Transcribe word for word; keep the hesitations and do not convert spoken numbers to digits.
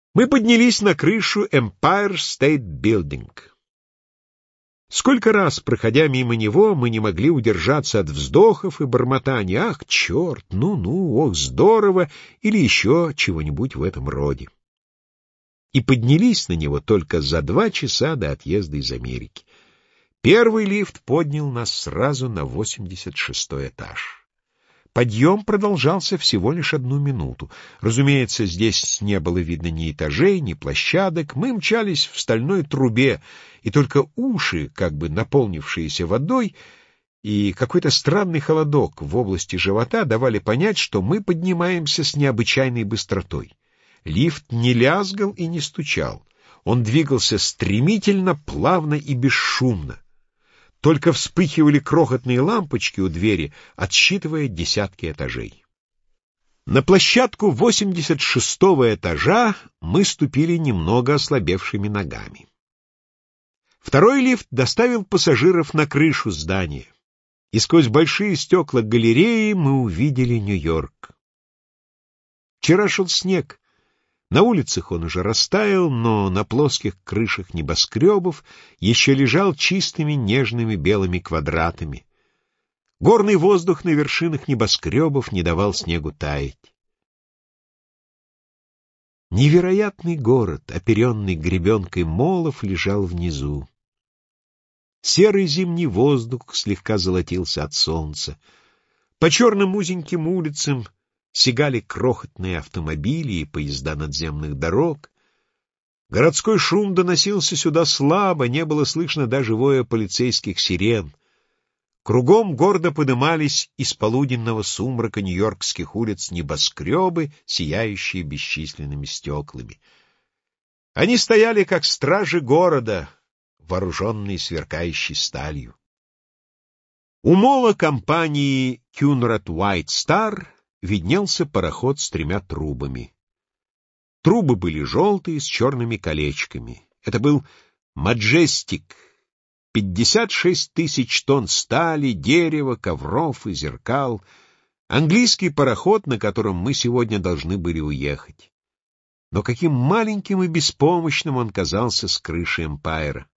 Мы поднялись на крышу Empire State Building. Сколько раз, проходя мимо него, мы не могли удержаться от вздохов и бормотания: «Ах, черт, ну-ну, ох, здорово!» или еще чего-нибудь в этом роде. И поднялись на него только за два часа до отъезда из Америки. Первый лифт поднял нас сразу на восемьдесят шестой этаж. Подъем продолжался всего лишь одну минуту. Разумеется, здесь не было видно ни этажей, ни площадок. Мы мчались в стальной трубе, и только уши, как бы наполнившиеся водой, и какой-то странный холодок в области живота давали понять, что мы поднимаемся с необычайной быстротой. Лифт не лязгал и не стучал. Он двигался стремительно, плавно и бесшумно. Только вспыхивали крохотные лампочки у двери, отсчитывая десятки этажей. На площадку восемьдесят шестого этажа мы ступили немного ослабевшими ногами. Второй лифт доставил пассажиров на крышу здания, и сквозь большие стекла галереи мы увидели Нью-Йорк. Вчера шел снег. На улицах он уже растаял, но на плоских крышах небоскребов еще лежал чистыми нежными белыми квадратами. Горный воздух на вершинах небоскребов не давал снегу таять. Невероятный город, оперенный гребенкой молов, лежал внизу. Серый зимний воздух слегка золотился от солнца. По черным узеньким улицам сигали крохотные автомобили и поезда надземных дорог. Городской шум доносился сюда слабо, не было слышно даже воя полицейских сирен. Кругом гордо подымались из полуденного сумрака нью-йоркских улиц небоскребы, сияющие бесчисленными стеклами. Они стояли, как стражи города, вооруженные сверкающей сталью. У мола компании Cunard White Star виднелся пароход с тремя трубами. Трубы были желтые, с черными колечками. Это был «Маджестик». Пятьдесят шесть тысяч тонн стали, дерева, ковров и зеркал. Английский пароход, на котором мы сегодня должны были уехать. Но каким маленьким и беспомощным он казался с крыши Эмпайра.